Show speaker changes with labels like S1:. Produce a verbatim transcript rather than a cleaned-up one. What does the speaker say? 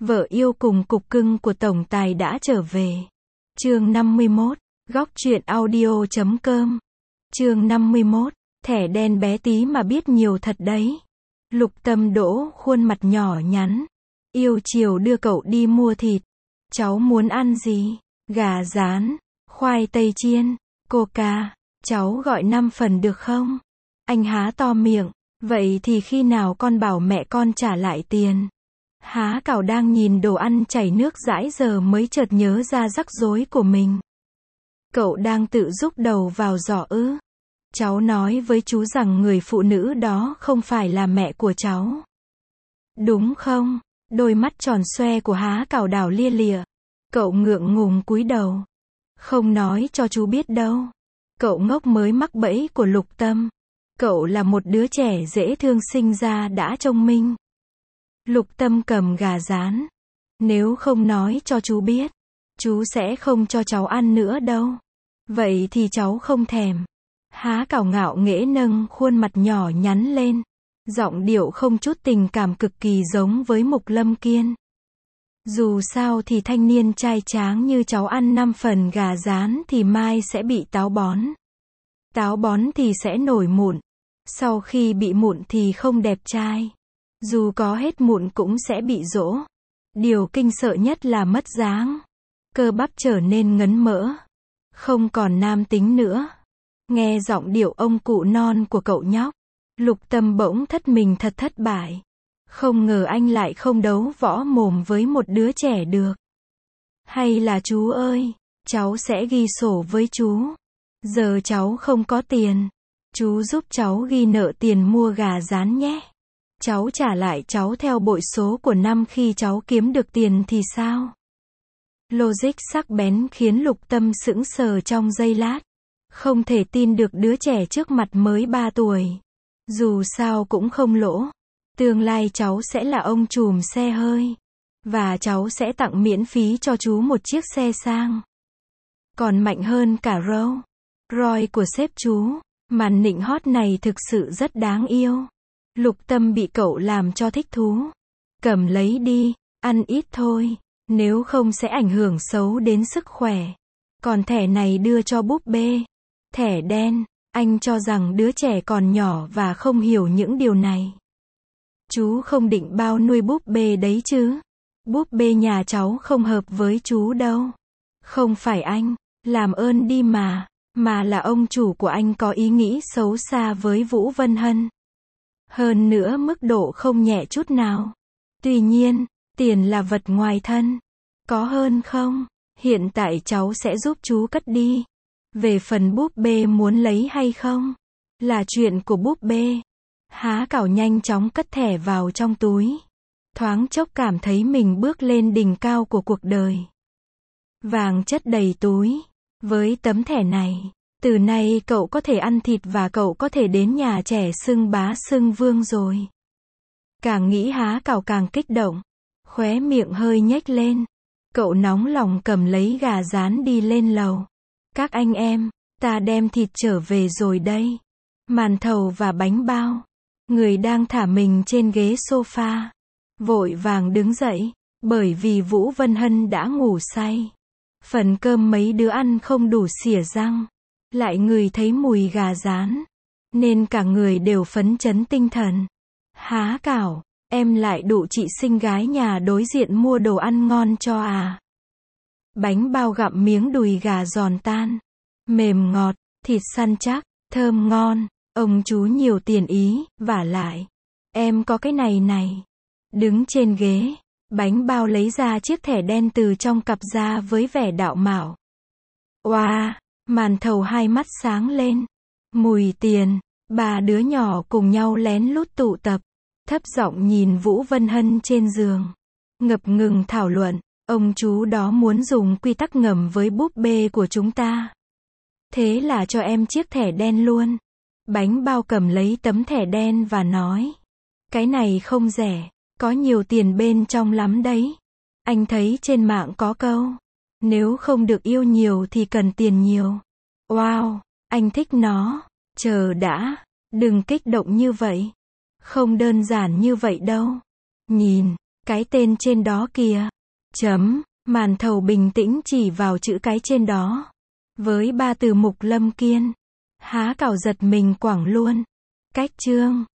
S1: Vợ yêu cùng cục cưng của tổng tài đã trở về. Chương năm mươi mốt, góc truyện audio chấm com. Chương năm mươi mốt, thẻ đen bé tí mà biết nhiều thật đấy. Lục Tâm Đỗ khuôn mặt nhỏ nhắn, yêu chiều đưa cậu đi mua thịt. Cháu muốn ăn gì? Gà rán, khoai tây chiên, coca, cháu gọi năm phần được không? Anh há to miệng, vậy thì khi nào con bảo mẹ con trả lại tiền? Há Cảo đang nhìn đồ ăn chảy nước dãi giờ mới chợt nhớ ra rắc rối của mình. Cậu đang tự rúc đầu vào giỏ ư? Cháu nói với chú rằng người phụ nữ đó không phải là mẹ của cháu. Đúng không? Đôi mắt tròn xoe của Há Cảo đảo lia lịa. Cậu ngượng ngùng cúi đầu. Không nói cho chú biết đâu. Cậu ngốc mới mắc bẫy của Lục Tâm. Cậu là một đứa trẻ dễ thương sinh ra đã thông minh. Lục Tâm cầm gà rán. Nếu không nói cho chú biết, chú sẽ không cho cháu ăn nữa đâu. Vậy thì cháu không thèm. Há Cảo ngạo nghễ nâng khuôn mặt nhỏ nhắn lên. Giọng điệu không chút tình cảm cực kỳ giống với Mục Lâm Kiên. Dù sao thì thanh niên trai tráng như cháu ăn năm phần gà rán thì mai sẽ bị táo bón. Táo bón thì sẽ nổi mụn. Sau khi bị mụn thì không đẹp trai. Dù có hết mụn cũng sẽ bị rỗ. Điều kinh sợ nhất là mất dáng. Cơ bắp trở nên ngấn mỡ. Không còn nam tính nữa. Nghe giọng điệu ông cụ non của cậu nhóc, Lục Tâm bỗng thất mình thật thất bại. Không ngờ anh lại không đấu võ mồm với một đứa trẻ được. Hay là chú ơi, cháu sẽ ghi sổ với chú. Giờ cháu không có tiền. Chú giúp cháu ghi nợ tiền mua gà rán nhé. Cháu trả lại cháu theo bội số của năm khi cháu kiếm được tiền thì sao? Logic sắc bén khiến Lục Tâm sững sờ trong giây lát. Không thể tin được đứa trẻ trước mặt mới ba tuổi. Dù sao cũng không lỗ. Tương lai cháu sẽ là ông trùm xe hơi. Và cháu sẽ tặng miễn phí cho chú một chiếc xe sang. Còn mạnh hơn cả Rolls Royce của sếp chú. Màn nịnh hót này thực sự rất đáng yêu. Lục Tâm bị cậu làm cho thích thú. Cầm lấy đi, ăn ít thôi. Nếu không sẽ ảnh hưởng xấu đến sức khỏe. Còn thẻ này đưa cho búp bê. Thẻ đen, anh cho rằng đứa trẻ còn nhỏ và không hiểu những điều này. Chú không định bao nuôi búp bê đấy chứ? Búp bê nhà cháu không hợp với chú đâu. Không phải anh, làm ơn đi mà. Mà là ông chủ của anh có ý nghĩ xấu xa với Vũ Vân Hân. Hơn nữa mức độ không nhẹ chút nào. Tuy nhiên, tiền là vật ngoài thân. Có hơn không? Hiện tại cháu sẽ giúp chú cất đi. Về phần búp bê muốn lấy hay không? Là chuyện của búp bê. Há Cảo nhanh chóng cất thẻ vào trong túi. Thoáng chốc cảm thấy mình bước lên đỉnh cao của cuộc đời. Vàng chất đầy túi. Với tấm thẻ này, từ nay cậu có thể ăn thịt và cậu có thể đến nhà trẻ xưng bá xưng vương rồi. Càng nghĩ Há Cảo càng kích động. Khóe miệng hơi nhếch lên. Cậu nóng lòng cầm lấy gà rán đi lên lầu. Các anh em, ta đem thịt trở về rồi đây. Màn thầu và bánh bao. Người đang thả mình trên ghế sofa. Vội vàng đứng dậy, bởi vì Vũ Vân Hân đã ngủ say. Phần cơm mấy đứa ăn không đủ xỉa răng. Lại ngửi thấy mùi gà rán. Nên cả người đều phấn chấn tinh thần. Há Cảo, em lại đụ chị xinh gái nhà đối diện mua đồ ăn ngon cho à? Bánh bao gặm miếng đùi gà giòn tan. Mềm ngọt, thịt săn chắc, thơm ngon. Ông chú nhiều tiền ý, vả lại. Em có cái này này. Đứng trên ghế, bánh bao lấy ra chiếc thẻ đen từ trong cặp ra với vẻ đạo mạo. Oa, màn thầu hai mắt sáng lên. Mùi tiền, ba đứa nhỏ cùng nhau lén lút tụ tập. Thấp giọng nhìn Vũ Vân Hân trên giường. Ngập ngừng thảo luận, ông chú đó muốn dùng quy tắc ngầm với búp bê của chúng ta. Thế là cho em chiếc thẻ đen luôn. Bánh bao cầm lấy tấm thẻ đen và nói. Cái này không rẻ, có nhiều tiền bên trong lắm đấy. Anh thấy trên mạng có câu. Nếu không được yêu nhiều thì cần tiền nhiều. Wow, anh thích nó. Chờ đã, đừng kích động như vậy. Không đơn giản như vậy đâu. Nhìn, Cái tên trên đó kìa. Chấm. Màn thầu bình tĩnh chỉ vào chữ cái trên đó. Với ba từ Mục Lâm Kiên. Há cảo giật mình quảng luôn. Cách chương.